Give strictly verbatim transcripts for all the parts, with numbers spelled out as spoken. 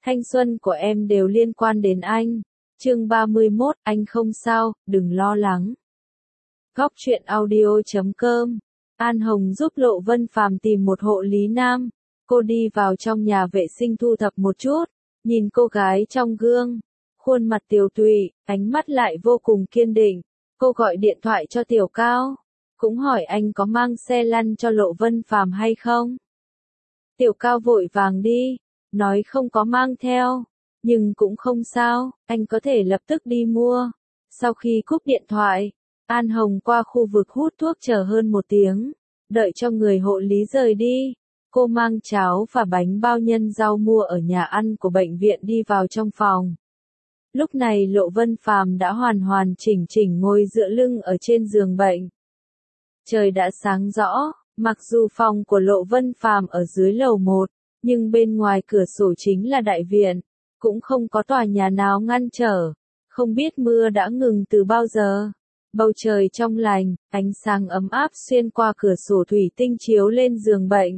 Thanh xuân của em đều liên quan đến anh. Chương ba mươi mốt, anh không sao, đừng lo lắng. Góc truyện audio chấm com. An Hồng giúp Lộ Vân Phàm tìm một hộ lý nam. Cô đi vào trong nhà vệ sinh thu thập một chút, nhìn cô gái trong gương, khuôn mặt tiều tụy, ánh mắt lại vô cùng kiên định. Cô gọi điện thoại cho Tiểu Cao, cũng hỏi anh có mang xe lăn cho Lộ Vân Phàm hay không. Tiểu Cao vội vàng đi, nói không có mang theo, nhưng cũng không sao, anh có thể lập tức đi mua. Sau khi cúp điện thoại, An Hồng qua khu vực hút thuốc chờ hơn một tiếng, đợi cho người hộ lý rời đi. Cô mang cháo và bánh bao nhân rau mua ở nhà ăn của bệnh viện đi vào trong phòng. Lúc này Lộ Vân Phàm đã hoàn hoàn chỉnh chỉnh ngồi dựa lưng ở trên giường bệnh. Trời đã sáng rõ, mặc dù phòng của Lộ Vân Phàm ở dưới lầu một, nhưng bên ngoài cửa sổ chính là đại viện, cũng không có tòa nhà nào ngăn trở. Không biết mưa đã ngừng từ bao giờ. Bầu trời trong lành, ánh sáng ấm áp xuyên qua cửa sổ thủy tinh chiếu lên giường bệnh.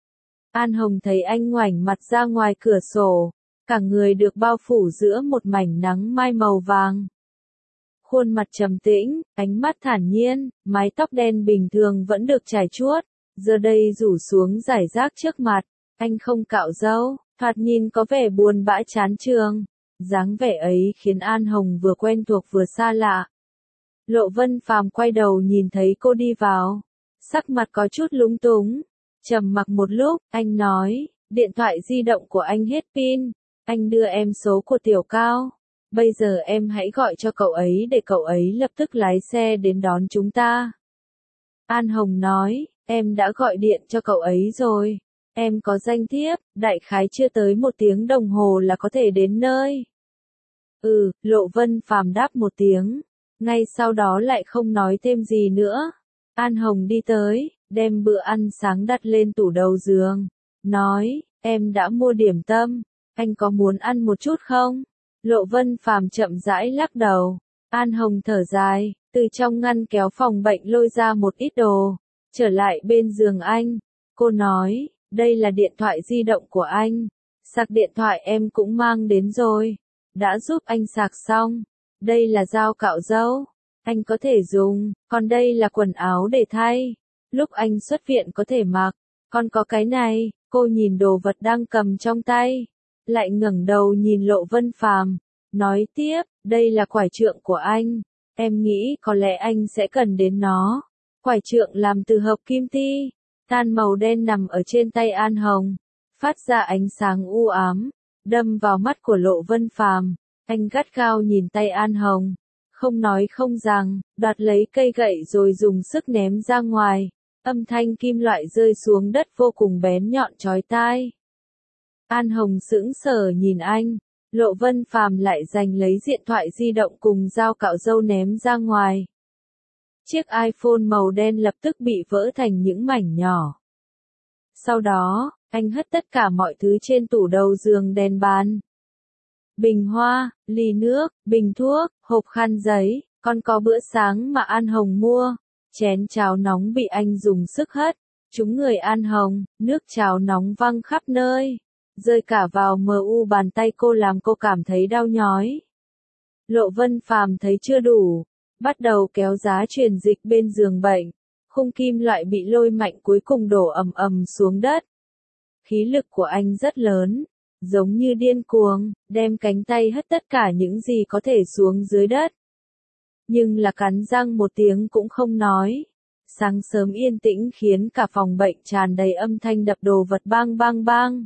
An Hồng thấy anh ngoảnh mặt ra ngoài cửa sổ, cả người được bao phủ giữa một mảnh nắng mai màu vàng. Khuôn mặt trầm tĩnh, ánh mắt thản nhiên, mái tóc đen bình thường vẫn được chải chuốt, giờ đây rủ xuống rải rác trước mặt. Anh không cạo râu, thoạt nhìn có vẻ buồn bã chán chường. Dáng vẻ ấy khiến An Hồng vừa quen thuộc vừa xa lạ. Lộ Vân Phàm quay đầu nhìn thấy cô đi vào, sắc mặt có chút lúng túng. Trầm mặc một lúc, anh nói, điện thoại di động của anh hết pin, anh đưa em số của Tiểu Cao. Bây giờ em hãy gọi cho cậu ấy để cậu ấy lập tức lái xe đến đón chúng ta. An Hồng nói, em đã gọi điện cho cậu ấy rồi. Em có danh thiếp, đại khái chưa tới một tiếng đồng hồ là có thể đến nơi. Ừ, Lộ Vân Phàm đáp một tiếng, ngay sau đó lại không nói thêm gì nữa. An Hồng đi tới, đem bữa ăn sáng đặt lên tủ đầu giường, nói, em đã mua điểm tâm, anh có muốn ăn một chút không? Lộ Vân Phàm chậm rãi lắc đầu. An Hồng thở dài, từ trong ngăn kéo phòng bệnh lôi ra một ít đồ, trở lại bên giường anh. Cô nói, đây là điện thoại di động của anh, sạc điện thoại em cũng mang đến rồi, đã giúp anh sạc xong. Đây là dao cạo râu, anh có thể dùng, còn đây là quần áo để thay, lúc anh xuất viện có thể mặc. Còn có cái này, cô nhìn đồ vật đang cầm trong tay, lại ngẩng đầu nhìn Lộ Vân Phàm, nói tiếp, đây là quải trượng của anh, em nghĩ có lẽ anh sẽ cần đến nó. Quải trượng làm từ hợp kim ti, than màu đen nằm ở trên tay An Hồng, phát ra ánh sáng u ám, đâm vào mắt của Lộ Vân Phàm. Anh gắt gao nhìn tay An Hồng, không nói không rằng, đoạt lấy cây gậy rồi dùng sức ném ra ngoài. Âm thanh kim loại rơi xuống đất vô cùng bén nhọn chói tai. An Hồng sững sờ nhìn anh, Lộ Vân Phàm lại giành lấy điện thoại di động cùng dao cạo râu ném ra ngoài. Chiếc iPhone màu đen lập tức bị vỡ thành những mảnh nhỏ. Sau đó, anh hất tất cả mọi thứ trên tủ đầu giường đèn bàn. Bình hoa, ly nước, bình thuốc, hộp khăn giấy, còn có bữa sáng mà An Hồng mua. Chén cháo nóng bị anh dùng sức hất, trúng người An Hồng, nước cháo nóng văng khắp nơi, rơi cả vào mờ u bàn tay cô làm cô cảm thấy đau nhói. Lộ Vân Phàm thấy chưa đủ, bắt đầu kéo giá truyền dịch bên giường bệnh, khung kim loại bị lôi mạnh cuối cùng đổ ầm ầm xuống đất. Khí lực của anh rất lớn, giống như điên cuồng, đem cánh tay hất tất cả những gì có thể xuống dưới đất. Nhưng là cắn răng một tiếng cũng không nói. Sáng sớm yên tĩnh khiến cả phòng bệnh tràn đầy âm thanh đập đồ vật bang bang bang.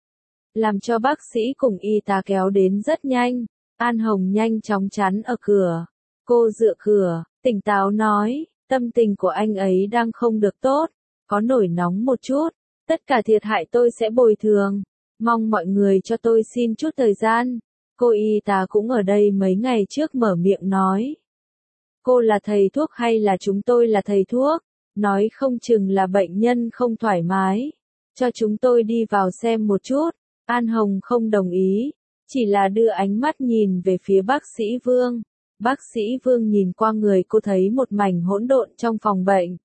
Làm cho bác sĩ cùng y tá kéo đến rất nhanh. An Hồng nhanh chóng chắn ở cửa. Cô dựa cửa, tỉnh táo nói, tâm tình của anh ấy đang không được tốt, có nổi nóng một chút. Tất cả thiệt hại tôi sẽ bồi thường. Mong mọi người cho tôi xin chút thời gian. Cô y tá cũng ở đây mấy ngày trước mở miệng nói. Cô là thầy thuốc hay là chúng tôi là thầy thuốc? Nói không chừng là bệnh nhân không thoải mái. Cho chúng tôi đi vào xem một chút. An Hồng không đồng ý, chỉ là đưa ánh mắt nhìn về phía bác sĩ Vương. Bác sĩ Vương nhìn qua người cô thấy một mảnh hỗn độn trong phòng bệnh.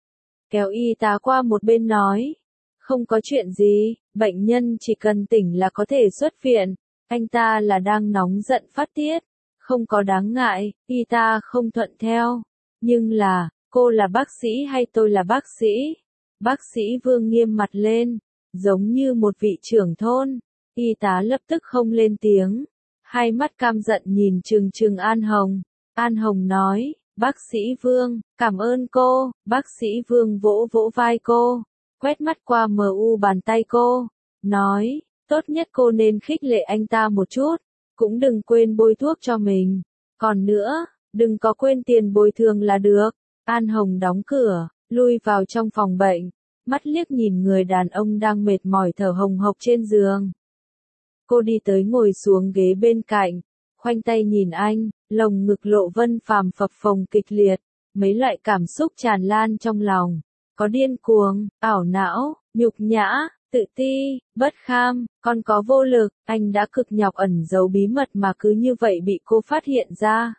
Kéo y tá qua một bên nói. Không có chuyện gì, bệnh nhân chỉ cần tỉnh là có thể xuất viện. Anh ta là đang nóng giận phát tiết, không có đáng ngại, y ta không thuận theo. Nhưng là, cô là bác sĩ hay tôi là bác sĩ? Bác sĩ Vương nghiêm mặt lên, giống như một vị trưởng thôn. Y tá lập tức không lên tiếng, hai mắt cam giận nhìn trừng trừng An Hồng. An Hồng nói, bác sĩ Vương, cảm ơn cô. Bác sĩ Vương vỗ vỗ vai cô, quét mắt qua mờ u bàn tay cô, nói, tốt nhất cô nên khích lệ anh ta một chút, cũng đừng quên bôi thuốc cho mình. Còn nữa, đừng có quên tiền bồi thường là được. An Hồng đóng cửa, lui vào trong phòng bệnh, mắt liếc nhìn người đàn ông đang mệt mỏi thở hồng hộc trên giường. Cô đi tới ngồi xuống ghế bên cạnh, khoanh tay nhìn anh, lồng ngực Lộ Vân Phàm phập phồng kịch liệt, mấy loại cảm xúc tràn lan trong lòng, có điên cuồng, ảo não, nhục nhã, tự ti, bất kham, còn có vô lực. Anh đã cực nhọc ẩn giấu bí mật mà cứ như vậy bị cô phát hiện ra.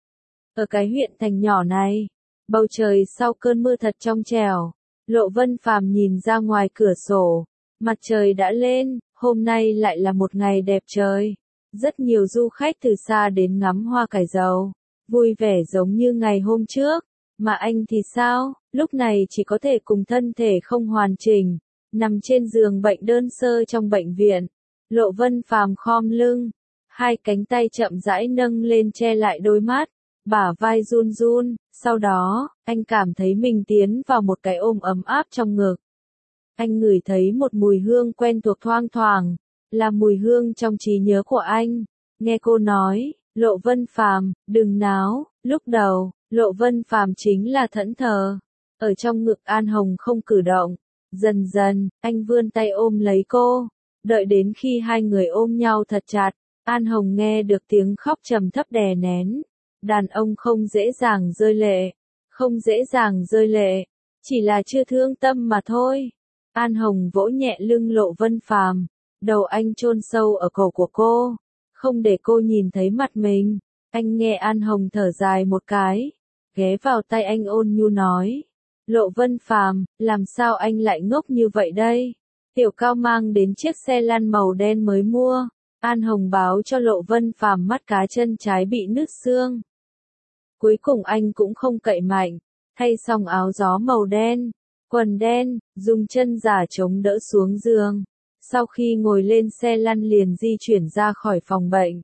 Ở cái huyện thành nhỏ này, bầu trời sau cơn mưa thật trong trẻo, Lộ Vân Phàm nhìn ra ngoài cửa sổ, mặt trời đã lên, hôm nay lại là một ngày đẹp trời. Rất nhiều du khách từ xa đến ngắm hoa cải dầu, vui vẻ giống như ngày hôm trước. Mà anh thì sao, lúc này chỉ có thể cùng thân thể không hoàn chỉnh, nằm trên giường bệnh đơn sơ trong bệnh viện. Lộ Vân Phàm khom lưng, hai cánh tay chậm rãi nâng lên che lại đôi mắt, bả vai run run, sau đó, anh cảm thấy mình tiến vào một cái ôm ấm áp trong ngực. Anh ngửi thấy một mùi hương quen thuộc thoang thoảng, là mùi hương trong trí nhớ của anh. Nghe cô nói, Lộ Vân Phàm, đừng náo. Lúc đầu, Lộ Vân Phàm chính là thẫn thờ, ở trong ngực An Hồng không cử động. Dần dần, anh vươn tay ôm lấy cô, đợi đến khi hai người ôm nhau thật chặt, An Hồng nghe được tiếng khóc trầm thấp đè nén. Đàn ông không dễ dàng rơi lệ, không dễ dàng rơi lệ, chỉ là chưa thương tâm mà thôi. An Hồng vỗ nhẹ lưng Lộ Vân Phàm, đầu anh chôn sâu ở cổ của cô, không để cô nhìn thấy mặt mình. Anh nghe An Hồng thở dài một cái, ghé vào tay anh ôn nhu nói, Lộ Vân Phàm, làm sao anh lại ngốc như vậy đây? Tiểu Cao mang đến chiếc xe lăn màu đen mới mua. An Hồng báo cho Lộ Vân Phàm mắt cá chân trái bị nứt xương. Cuối cùng anh cũng không cậy mạnh, thay xong áo gió màu đen, quần đen, dùng chân giả chống đỡ xuống giường. Sau khi ngồi lên xe lăn liền di chuyển ra khỏi phòng bệnh.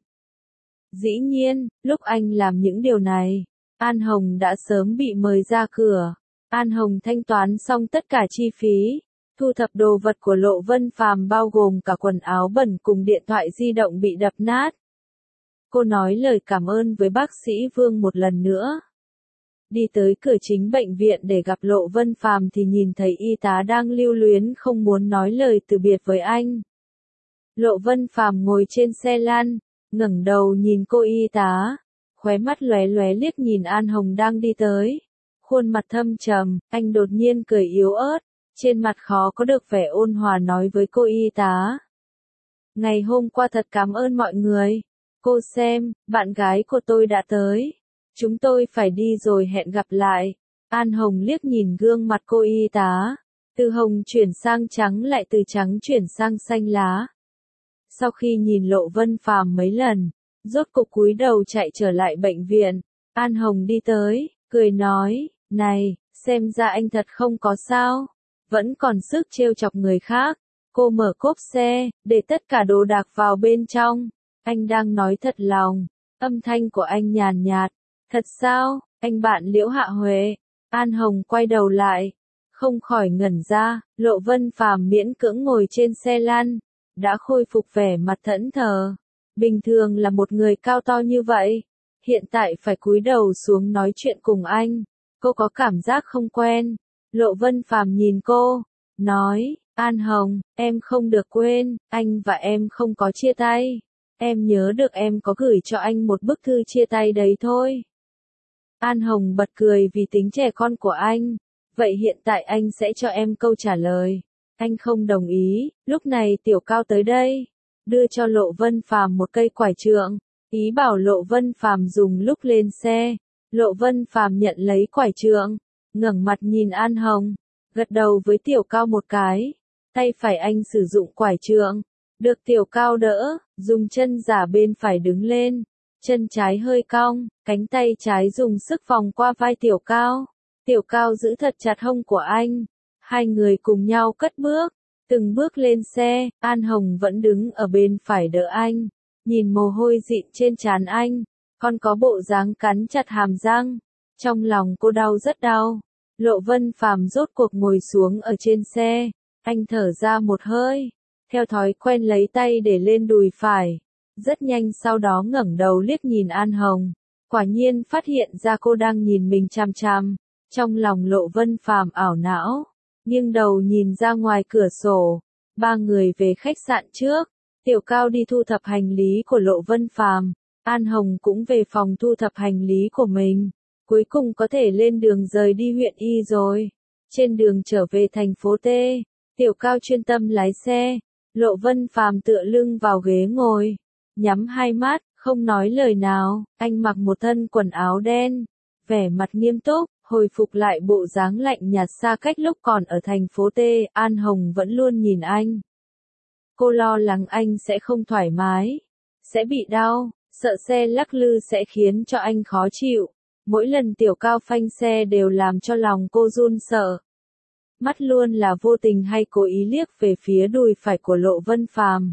Dĩ nhiên, lúc anh làm những điều này, An Hồng đã sớm bị mời ra cửa. An Hồng thanh toán xong tất cả chi phí, thu thập đồ vật của Lộ Vân Phàm bao gồm cả quần áo bẩn cùng điện thoại di động bị đập nát. Cô nói lời cảm ơn với bác sĩ Vương một lần nữa. Đi tới cửa chính bệnh viện để gặp Lộ Vân Phàm thì nhìn thấy y tá đang lưu luyến không muốn nói lời từ biệt với anh. Lộ Vân Phàm ngồi trên xe lăn, ngẩng đầu nhìn cô y tá, khóe mắt lóe lóe liếc nhìn An Hồng đang đi tới. Khuôn mặt thâm trầm, anh đột nhiên cười yếu ớt, trên mặt khó có được vẻ ôn hòa nói với cô y tá. Ngày hôm qua thật cảm ơn mọi người. Cô xem, bạn gái của tôi đã tới. Chúng tôi phải đi rồi, hẹn gặp lại. An Hồng liếc nhìn gương mặt cô y tá, từ hồng chuyển sang trắng lại từ trắng chuyển sang xanh lá. Sau khi nhìn Lộ Vân Phàm mấy lần, rốt cục cúi đầu chạy trở lại bệnh viện. An Hồng đi tới, cười nói, này, xem ra anh thật không có sao, vẫn còn sức trêu chọc người khác. Cô mở cốp xe, để tất cả đồ đạc vào bên trong. Anh đang nói thật lòng, âm thanh của anh nhàn nhạt. Thật sao, anh bạn Liễu Hạ Huệ? An Hồng quay đầu lại, không khỏi ngẩn ra. Lộ Vân Phàm miễn cưỡng ngồi trên xe lăn, đã khôi phục vẻ mặt thẫn thờ. Bình thường là một người cao to như vậy, hiện tại phải cúi đầu xuống nói chuyện cùng anh, cô có cảm giác không quen. Lộ Vân Phàm nhìn cô, nói, An Hồng, em không được quên, anh và em không có chia tay. Em nhớ được em có gửi cho anh một bức thư chia tay đấy thôi. An Hồng bật cười vì tính trẻ con của anh. Vậy hiện tại anh sẽ cho em câu trả lời. Anh không đồng ý. Lúc này Tiểu Cao tới đây, đưa cho Lộ Vân Phàm một cây quải trượng, ý bảo Lộ Vân Phàm dùng lúc lên xe. Lộ Vân Phàm nhận lấy quải trượng, ngẩng mặt nhìn An Hồng, gật đầu với Tiểu Cao một cái. Tay phải anh sử dụng quải trượng, Được Tiểu Cao đỡ, dùng chân giả bên phải đứng lên, chân trái hơi cong, cánh tay trái dùng sức vòng qua vai Tiểu Cao. Tiểu Cao giữ thật chặt hông của anh, hai người cùng nhau cất bước, từng bước lên xe. An Hồng vẫn đứng ở bên phải đỡ anh, nhìn mồ hôi dịn trên trán anh, còn có bộ dáng cắn chặt hàm răng, trong lòng cô đau rất đau. Lộ Vân Phàm rốt cuộc ngồi xuống ở trên xe, anh thở ra một hơi, theo thói quen lấy tay để lên đùi phải, rất nhanh sau đó ngẩng đầu liếc nhìn An Hồng, quả nhiên phát hiện ra cô đang nhìn mình chằm chằm, trong lòng Lộ Vân Phàm ảo não, nghiêng đầu nhìn ra ngoài cửa sổ, ba người về khách sạn trước, Tiểu Cao đi thu thập hành lý của Lộ Vân Phàm, An Hồng cũng về phòng thu thập hành lý của mình, cuối cùng có thể lên đường rời đi huyện Y rồi. Trên đường trở về thành phố T, Tiểu Cao chuyên tâm lái xe, Lộ Vân Phàm tựa lưng vào ghế ngồi, nhắm hai mắt, không nói lời nào, anh mặc một thân quần áo đen, vẻ mặt nghiêm túc, hồi phục lại bộ dáng lạnh nhạt xa cách lúc còn ở thành phố T. An Hồng vẫn luôn nhìn anh. Cô lo lắng anh sẽ không thoải mái, sẽ bị đau, sợ xe lắc lư sẽ khiến cho anh khó chịu. Mỗi lần Tiểu Cao phanh xe đều làm cho lòng cô run sợ. Mắt luôn là vô tình hay cố ý liếc về phía đùi phải của Lộ Vân Phàm.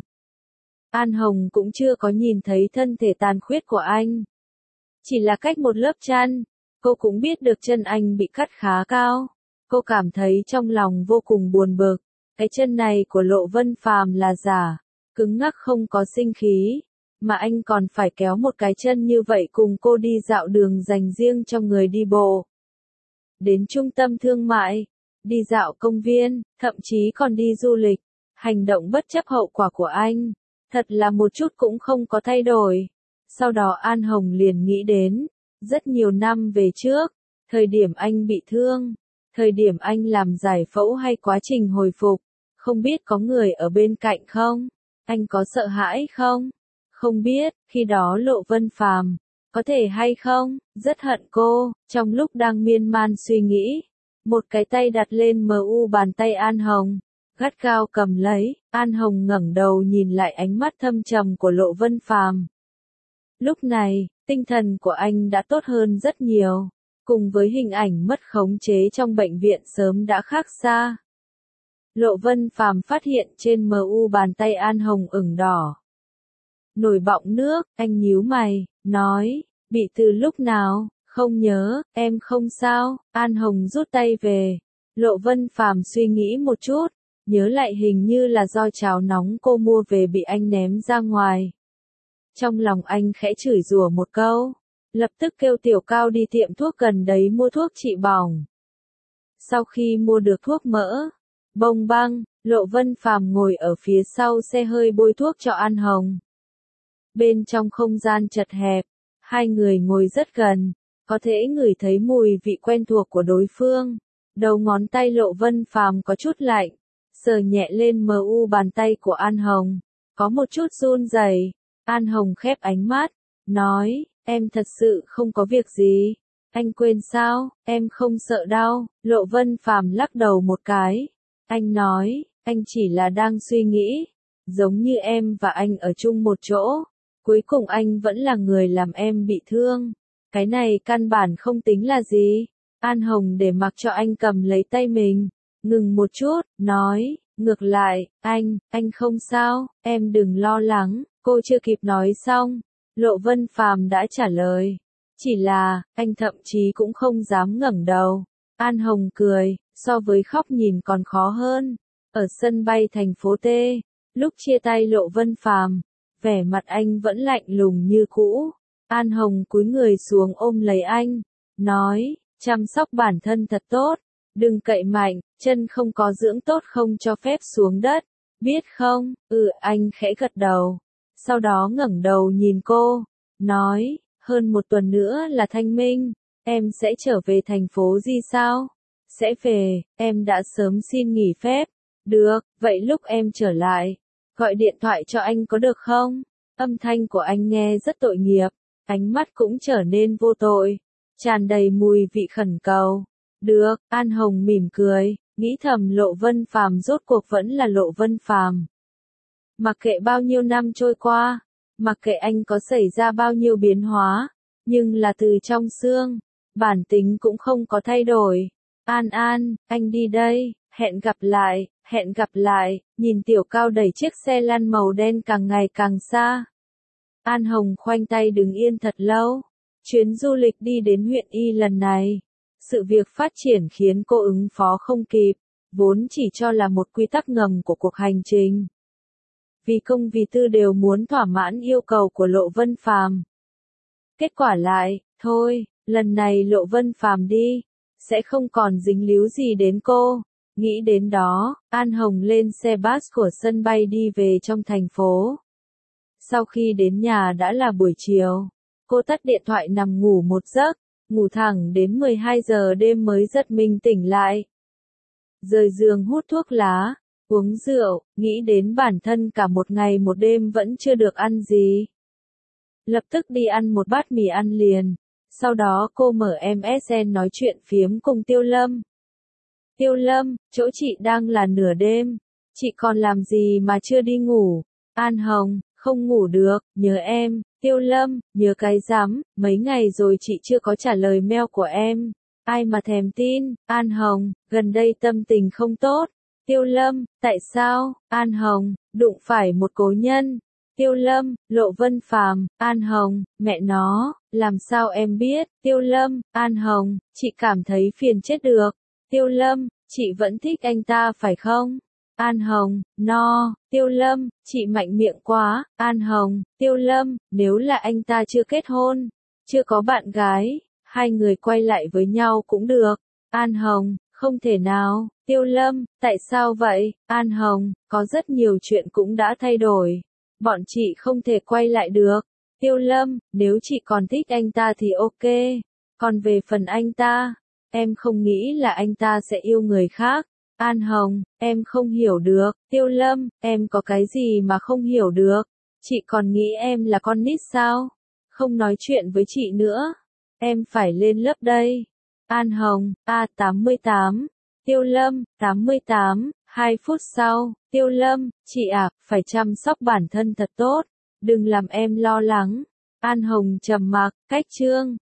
An Hồng cũng chưa có nhìn thấy thân thể tàn khuyết của anh. Chỉ là cách một lớp chăn, cô cũng biết được chân anh bị cắt khá cao. Cô cảm thấy trong lòng vô cùng buồn bực. Cái chân này của Lộ Vân Phàm là giả, cứng ngắc không có sinh khí. Mà anh còn phải kéo một cái chân như vậy cùng cô đi dạo đường dành riêng cho người đi bộ. Đến trung tâm thương mại, đi dạo công viên, thậm chí còn đi du lịch. Hành động bất chấp hậu quả của anh, thật là một chút cũng không có thay đổi. Sau đó An Hồng liền nghĩ đến, rất nhiều năm về trước, thời điểm anh bị thương, thời điểm anh làm giải phẫu hay quá trình hồi phục, không biết có người ở bên cạnh không? Anh có sợ hãi không? Không biết, khi đó Lộ Vân Phàm, có thể hay không, rất hận cô, trong lúc đang miên man suy nghĩ, một cái tay đặt lên mờ u bàn tay An Hồng, gắt gao cầm lấy, An Hồng ngẩng đầu nhìn lại ánh mắt thâm trầm của Lộ Vân Phàm. Lúc này, tinh thần của anh đã tốt hơn rất nhiều, cùng với hình ảnh mất khống chế trong bệnh viện sớm đã khác xa. Lộ Vân Phàm phát hiện trên mờ u bàn tay An Hồng ửng đỏ. Nổi bọng nước, anh nhíu mày, nói, bị từ lúc nào, không nhớ, em không sao. An Hồng rút tay về. Lộ Vân Phàm suy nghĩ một chút, nhớ lại hình như là do cháo nóng cô mua về bị anh ném ra ngoài. Trong lòng anh khẽ chửi rủa một câu, lập tức kêu Tiểu Cao đi tiệm thuốc gần đấy mua thuốc trị bỏng. Sau khi mua được thuốc mỡ, bông băng, Lộ Vân Phàm ngồi ở phía sau xe hơi bôi thuốc cho An Hồng. Bên trong không gian chật hẹp, hai người ngồi rất gần, có thể ngửi thấy mùi vị quen thuộc của đối phương. Đầu ngón tay Lộ Vân Phàm có chút lạnh, sờ nhẹ lên mờ u bàn tay của An Hồng, có một chút run rẩy. An Hồng khép ánh mắt, nói, em thật sự không có việc gì. Anh quên sao, em không sợ đau. Lộ Vân Phàm lắc đầu một cái. Anh nói, anh chỉ là đang suy nghĩ, giống như em và anh ở chung một chỗ. Cuối cùng anh vẫn là người làm em bị thương. Cái này căn bản không tính là gì. An Hồng để mặc cho anh cầm lấy tay mình, ngừng một chút, nói, ngược lại, anh, anh không sao, em đừng lo lắng. Cô chưa kịp nói xong, Lộ Vân Phàm đã trả lời. Chỉ là, anh thậm chí cũng không dám ngẩng đầu. An Hồng cười, so với khóc nhìn còn khó hơn. Ở sân bay thành phố T, lúc chia tay Lộ Vân Phàm, vẻ mặt anh vẫn lạnh lùng như cũ. An Hồng cúi người xuống ôm lấy anh, nói, chăm sóc bản thân thật tốt, đừng cậy mạnh, chân không có dưỡng tốt không cho phép xuống đất, biết không? Ừ, anh khẽ gật đầu. Sau đó ngẩng đầu nhìn cô, nói, hơn một tuần nữa là Thanh Minh, em sẽ trở về thành phố gì sao? Sẽ về, em đã sớm xin nghỉ phép. Được, vậy lúc em trở lại, gọi điện thoại cho anh có được không? Âm thanh của anh nghe rất tội nghiệp, ánh mắt cũng trở nên vô tội, tràn đầy mùi vị khẩn cầu. Được, An Hồng mỉm cười, nghĩ thầm Lộ Vân Phàm rốt cuộc vẫn là Lộ Vân Phàm. Mặc kệ bao nhiêu năm trôi qua, mặc kệ anh có xảy ra bao nhiêu biến hóa, nhưng là từ trong xương, bản tính cũng không có thay đổi. An An, anh đi đây, hẹn gặp lại, hẹn gặp lại, nhìn Tiểu Cao đẩy chiếc xe lăn màu đen càng ngày càng xa. An Hồng khoanh tay đứng yên thật lâu. Chuyến du lịch đi đến huyện Y lần này, sự việc phát triển khiến cô ứng phó không kịp, vốn chỉ cho là một quy tắc ngầm của cuộc hành trình. Vì công vì tư đều muốn thỏa mãn yêu cầu của Lộ Vân Phàm. Kết quả lại, thôi, lần này Lộ Vân Phàm đi, sẽ không còn dính líu gì đến cô. Nghĩ đến đó, An Hồng lên xe bus của sân bay đi về trong thành phố. Sau khi đến nhà đã là buổi chiều, cô tắt điện thoại nằm ngủ một giấc, ngủ thẳng đến mười hai giờ đêm mới giật mình tỉnh lại. Rời giường hút thuốc lá, uống rượu, nghĩ đến bản thân cả một ngày một đêm vẫn chưa được ăn gì. Lập tức đi ăn một bát mì ăn liền, sau đó cô mở em ét en nói chuyện phiếm cùng Tiêu Lâm. Tiêu Lâm, chỗ chị đang là nửa đêm, chị còn làm gì mà chưa đi ngủ? An Hồng, không ngủ được, nhớ em. Tiêu Lâm, nhớ cái rắm, mấy ngày rồi chị chưa có trả lời mail của em. Ai mà thèm tin? An Hồng, gần đây tâm tình không tốt. Tiêu Lâm, tại sao? An Hồng, đụng phải một cố nhân. Tiêu Lâm, Lộ Vân Phàm. An Hồng, mẹ nó, làm sao em biết? Tiêu Lâm, An Hồng, chị cảm thấy phiền chết được. Tiêu Lâm, chị vẫn thích anh ta phải không? An Hồng, no. Tiêu Lâm, chị mạnh miệng quá. An Hồng, Tiêu Lâm, nếu là anh ta chưa kết hôn, chưa có bạn gái, hai người quay lại với nhau cũng được. An Hồng, không thể nào. Tiêu Lâm, tại sao vậy? An Hồng, có rất nhiều chuyện cũng đã thay đổi. Bọn chị không thể quay lại được. Tiêu Lâm, nếu chị còn thích anh ta thì ok. Còn về phần anh ta, em không nghĩ là anh ta sẽ yêu người khác. An Hồng, em không hiểu được. Tiêu Lâm, em có cái gì mà không hiểu được? Chị còn nghĩ em là con nít sao? Không nói chuyện với chị nữa. Em phải lên lớp đây. An Hồng, A tám mươi tám. Tiêu Lâm, tám mươi tám. Hai phút sau, Tiêu Lâm, chị à, phải chăm sóc bản thân thật tốt. Đừng làm em lo lắng. An Hồng trầm mặc, cách chương.